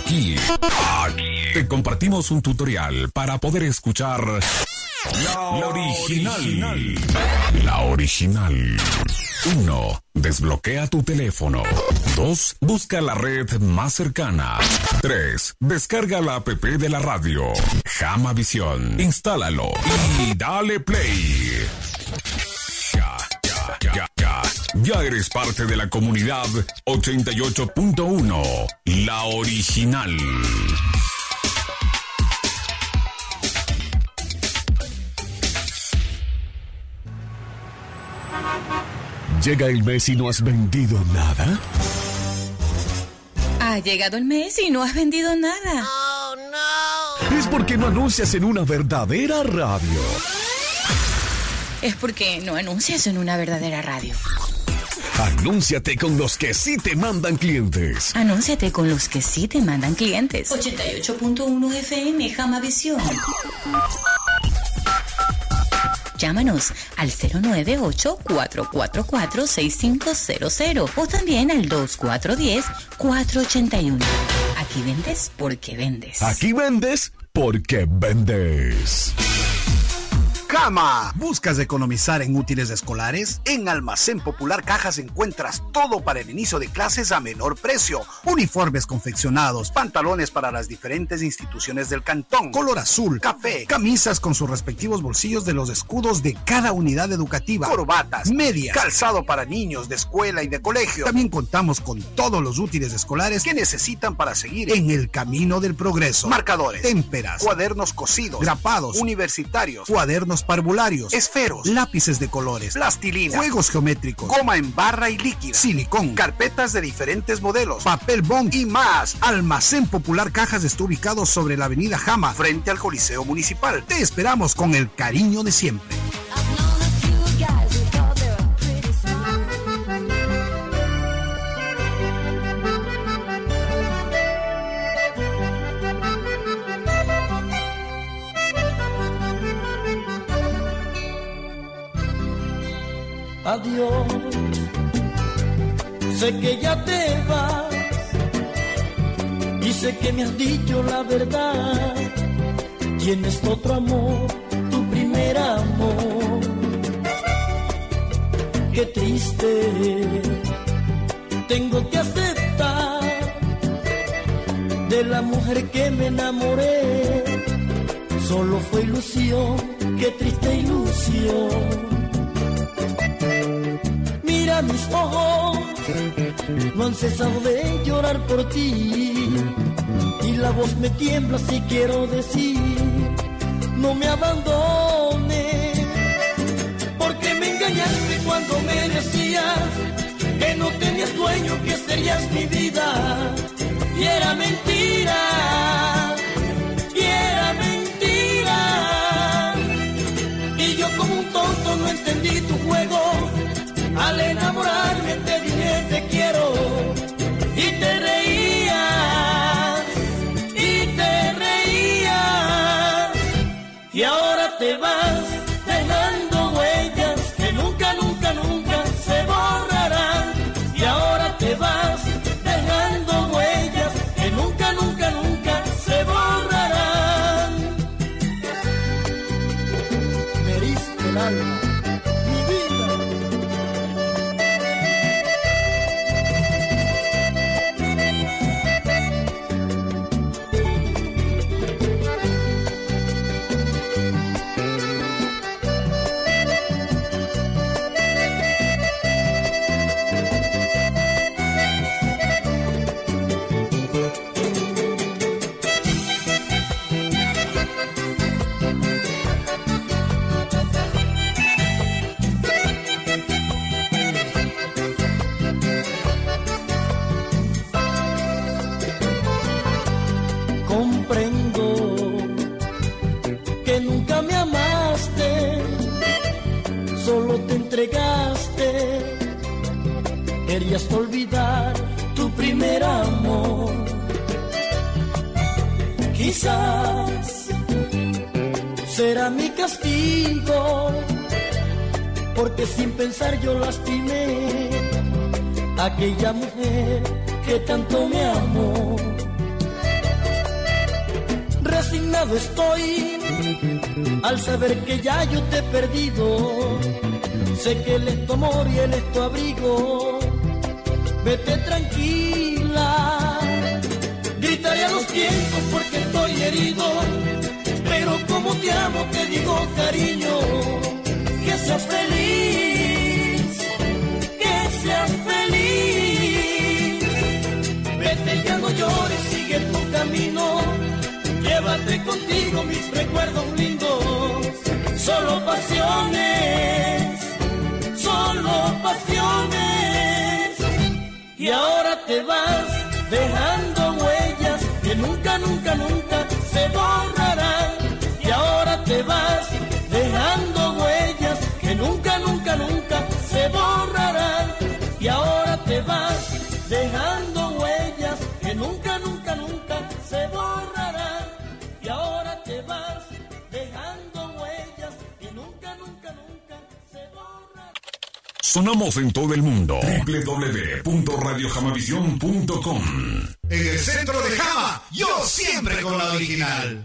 Aquí te compartimos un tutorial para poder escuchar la original. La original. 1. Desbloquea tu teléfono. 2. Busca la red más cercana. 3. Descarga la app de la radio. Jamavisión. Instálalo y dale play. Ya eres parte de la comunidad 88.1. La original. ¿Llega el mes y no has vendido nada? Ha llegado el mes y no has vendido nada. Oh, no. Es porque no anuncias en una verdadera radio. Es porque no anuncias en una verdadera radio. Anúnciate con los que sí te mandan clientes. Anúnciate con los que sí te mandan clientes. 88.1 FM Jamavisión. Llámanos al 098-444-6500 o también al 2410-481. Aquí vendes porque vendes. Aquí vendes porque vendes. Jama. ¿Buscas economizar en útiles escolares? En Almacén Popular Cajas encuentras todo para el inicio de clases a menor precio. Uniformes confeccionados, pantalones para las diferentes instituciones del cantón, color azul, café, camisas con sus respectivos bolsillos de los escudos de cada unidad educativa, corbatas, medias, calzado para niños de escuela y de colegio. También contamos con todos los útiles escolares que necesitan para seguir en el camino del progreso. Marcadores, témperas, cuadernos cosidos, grapados, universitarios, cuadernos parvularios, esferos, lápices de colores, plastilina, juegos geométricos, goma en barra y líquida, silicón, carpetas de diferentes modelos, papel bond y más. Almacén Popular Cajas está ubicado sobre la avenida Jama, frente al Coliseo Municipal. Te esperamos con el cariño de siempre. Adiós, sé que ya te vas y sé que me has dicho la verdad. Tienes otro amor, tu primer amor. Qué triste, tengo que aceptar de la mujer que me enamoré. Solo fue ilusión, qué triste ilusión. Mira mis ojos, no han cesado de llorar por ti, y la voz me tiembla si quiero decir, no me abandones, porque me engañaste cuando me decías que no tenías dueño, que serías mi vida, y era mentira, y era mentira, y yo como un tonto no entendí tu juego. Al enamorarme te dije te quiero y te reías, y ahora te vas dejando huellas que nunca, nunca, nunca se borrarán, y ahora te vas dejando huellas que nunca, nunca, nunca se borrarán. Me heriste el alma. Querías olvidar tu primer amor. Quizás será mi castigo, porque sin pensar yo lastimé a aquella mujer que tanto me amó. resignado estoy al saber que ya yo te he perdido. Sé que él es tu amor y él es tu abrigo. Vete tranquila, gritaré a los vientos porque estoy herido. Pero como te amo te digo cariño, que seas feliz, que seas feliz. Vete, ya no llores, sigue tu camino. Llévate contigo mis recuerdos lindos. Solo pasiones, solo pasiones. Y ahora te vas dejando huellas que nunca, nunca, nunca se borrarán. Y ahora te vas dejando huellas que nunca, nunca, nunca se borrarán. Y ahora te vas dejando huellas que nunca, nunca, nunca se borrarán. Y ahora te vas dejando huellas que nunca, nunca, nunca se borrarán. Sonamos en todo el mundo. www.radiojamavision.com. En el centro de Jama, yo siempre con la original.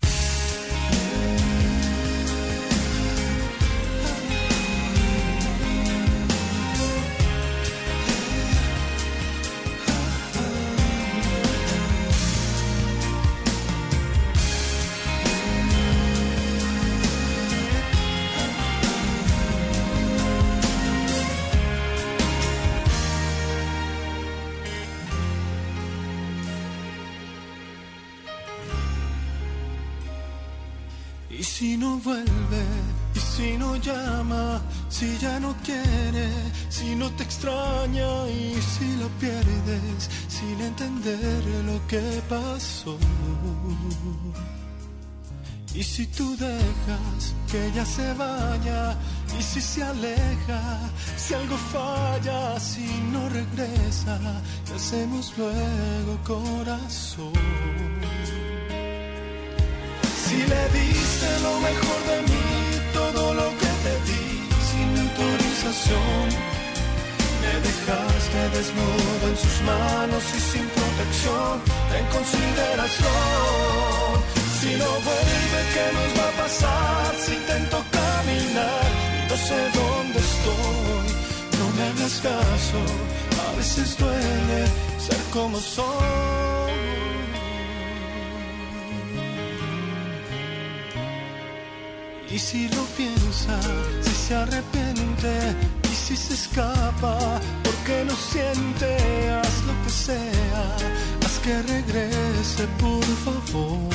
Y si no vuelve, y si no llama, si ya no quiere, si no te extraña y si lo pierdes sin entender lo que pasó. Y si tú dejas que ella se vaya, y si se aleja, si algo falla, si no regresa, ¿qué hacemos luego, corazón? Si le diste lo mejor de mí, todo lo que te di, sin autorización, me dejaste desnudo en sus manos y sin protección, ten consideración. Si no vuelve, ¿qué nos va a pasar? Si intento caminar y no sé dónde estoy, no me hagas caso, a veces duele ser como soy. Y si lo piensa, si se arrepiente, y si se escapa, porque no siente, haz lo que sea, haz que regrese, por favor.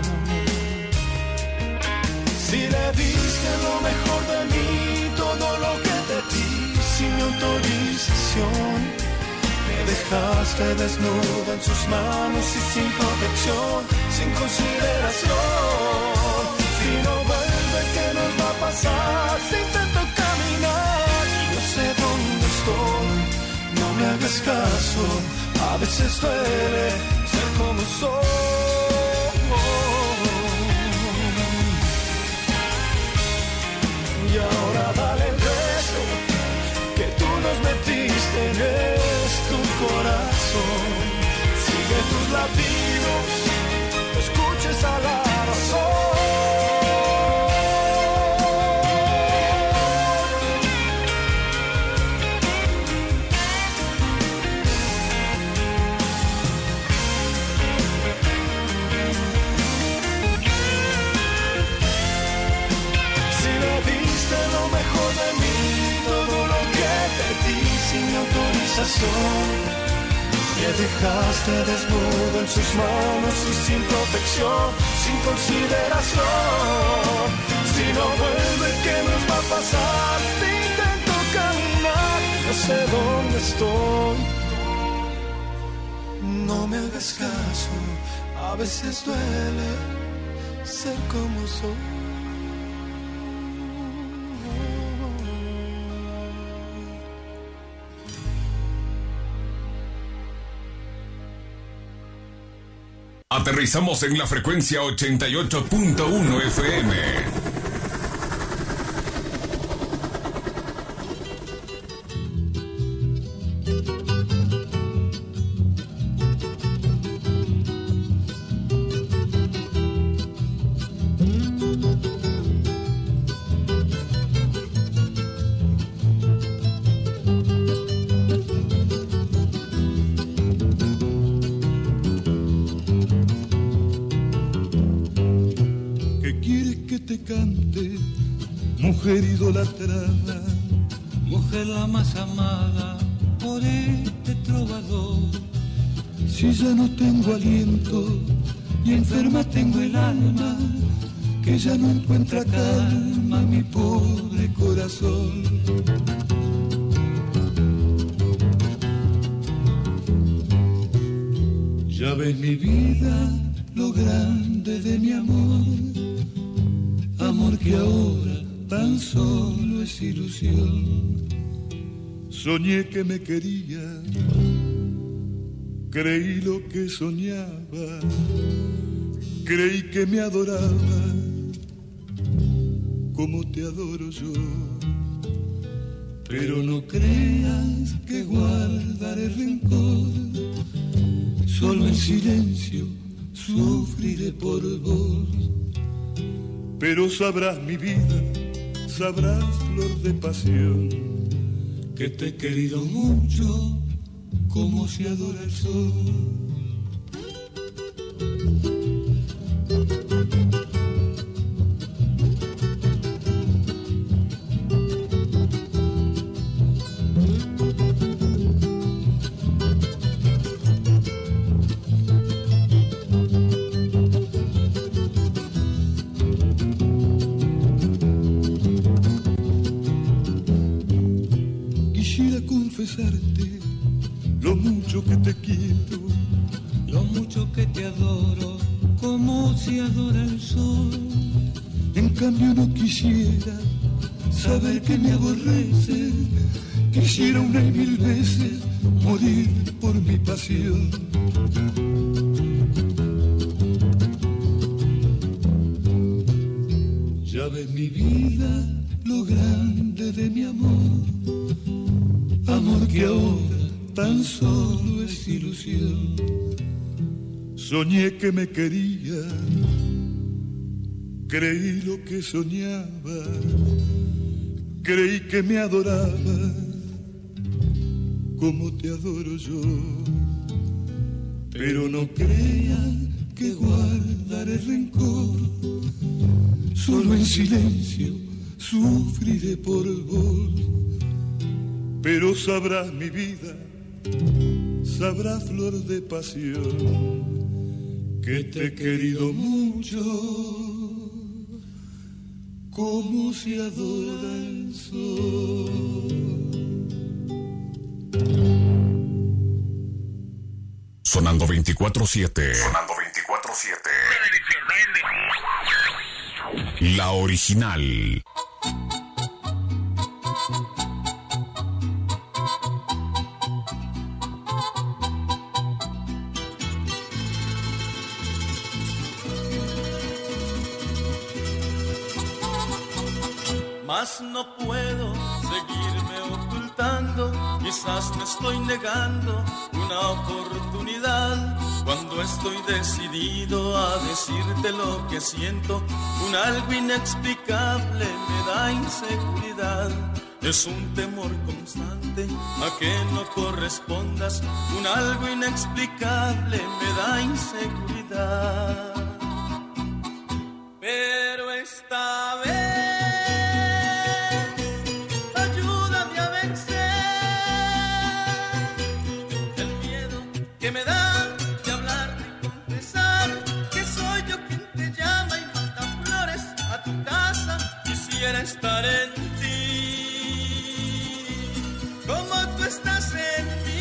Si le diste lo mejor de mí, todo lo que te di, sin mi autorización, me dejaste desnudo en sus manos y sin protección, sin consideración. Si no vuelve, ¿qué nos va a pasar? Si intento caminar y no sé dónde estoy, no me hagas caso, a veces duele ser como soy. Y ahora dale el resto que tú nos metiste en tu corazón. Sigue tus latidos, no escuches a la razón. Sin autorización, me dejaste desnudo en sus manos y sin protección, sin consideración. Si no vuelve, ¿qué nos va a pasar? Si intento caminar, no sé dónde estoy. No me hagas caso, a veces duele ser como soy. Aterrizamos en la frecuencia 88.1 FM. suplicante, mujer idolatrada, mujer la más amada por este trovador. Si ya no tengo aliento y enferma tengo el alma, que ya no encuentra calma mi pobre corazón. Ya ves mi vida, lo grande de mi amor, amor que ahora tan solo es ilusión. Soñé que me quería, creí lo que soñaba, creí que me adoraba, como te adoro yo. Pero no creas que guardaré rencor, solo en silencio sufriré por vos. Pero sabrás mi vida, sabrás flor de pasión, que te he querido mucho como se adora el sol. Confesarte lo mucho que te quiero, lo mucho que te adoro, como se adora el sol. En cambio no quisiera saber que me aborrece, quisiera una y mil veces morir por mi pasión. Ya ves mi vida, lo grande de mi amor, amor que ahora tan solo es ilusión. Soñé que me quería, creí lo que soñaba, creí que me adoraba, como te adoro yo. Pero no creas que guardaré rencor, solo en silencio sufriré por vos. Pero sabrás mi vida, sabrás flor de pasión, que te he querido mucho, como se adora el sol. Sonando 24/7. Sonando 24/7. La original. Mas no puedo seguirme ocultando, quizás me estoy negando una oportunidad, cuando estoy decidido a decirte lo que siento. Un algo inexplicable me da inseguridad, es un temor constante a que no correspondas. Un algo inexplicable me da inseguridad, pero esta vez que me da de hablarte y confesar que soy yo quien te llama y manda flores a tu casa. Quisiera estar en ti como tú estás en mí.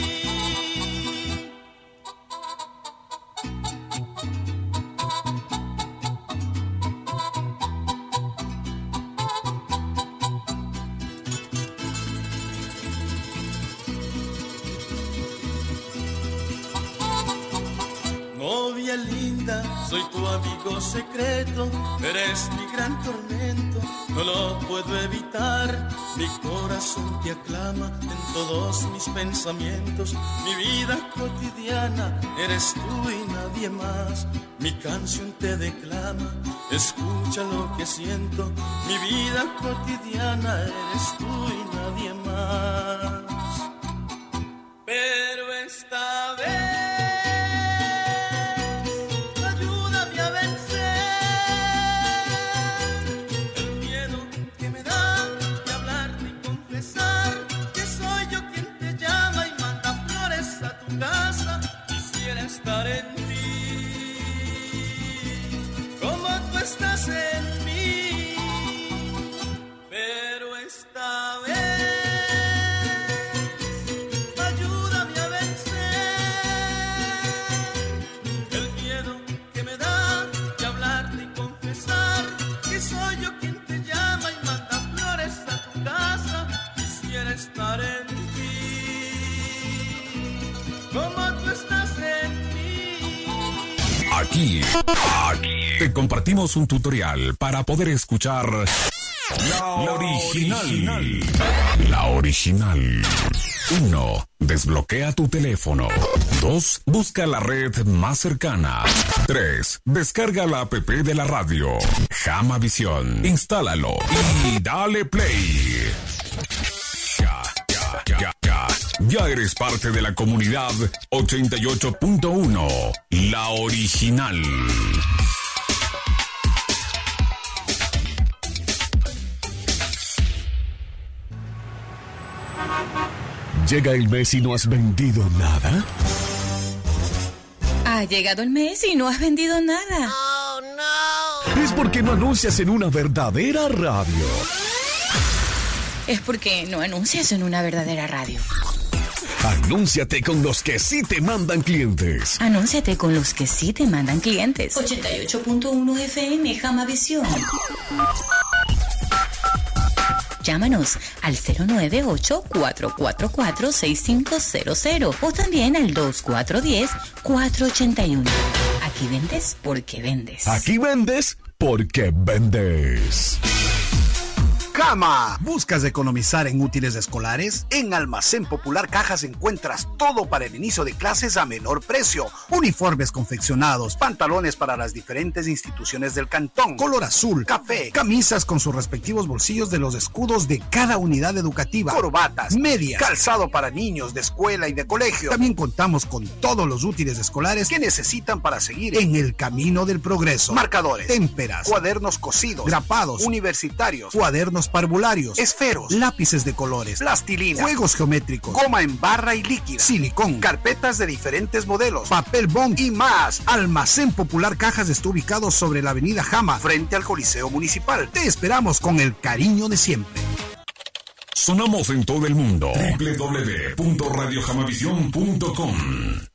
Novia linda, soy tu amigo secreto, eres mi gran tormento, no lo puedo evitar. Mi corazón te aclama en todos mis pensamientos, mi vida cotidiana eres tú y nadie más. Mi canción te declama, escucha lo que siento, mi vida cotidiana eres tú y nadie más. Pero esta vez Aquí te compartimos un tutorial para poder escuchar la original. La original. 1. Desbloquea tu teléfono. 2. Busca la red más cercana. 3. Descarga la app de la radio. Jamavisión. Instálalo y dale play. Ya eres parte de la comunidad 88.1. La original. ¿Llega el mes y no has vendido nada? Ha llegado el mes y no has vendido nada. Oh, no. Es porque no anuncias en una verdadera radio. Es porque no anuncias en una verdadera radio. Anúnciate con los que sí te mandan clientes. Anúnciate con los que sí te mandan clientes. 88.1 FM Jamavisión. Llámanos al 098-444-6500 o también al 2410-481. Aquí vendes porque vendes. Aquí vendes porque vendes. Cama. ¿Buscas economizar en útiles escolares? En Almacén Popular Cajas encuentras todo para el inicio de clases a menor precio. Uniformes confeccionados, pantalones para las diferentes instituciones del cantón, color azul, café, camisas con sus respectivos bolsillos de los escudos de cada unidad educativa, corbatas, medias, calzado para niños de escuela y de colegio. También contamos con todos los útiles escolares que necesitan para seguir en el camino del progreso. Marcadores, témperas, cuadernos cosidos, grapados, universitarios, cuadernos parvularios, esferos, lápices de colores, plastilina, juegos geométricos, goma en barra y líquida, silicón, carpetas de diferentes modelos, papel bond y más. Almacén Popular Cajas está ubicado sobre la avenida Jama, frente al Coliseo Municipal. Te esperamos con el cariño de siempre. Sonamos en todo el mundo. www.radiojamavision.com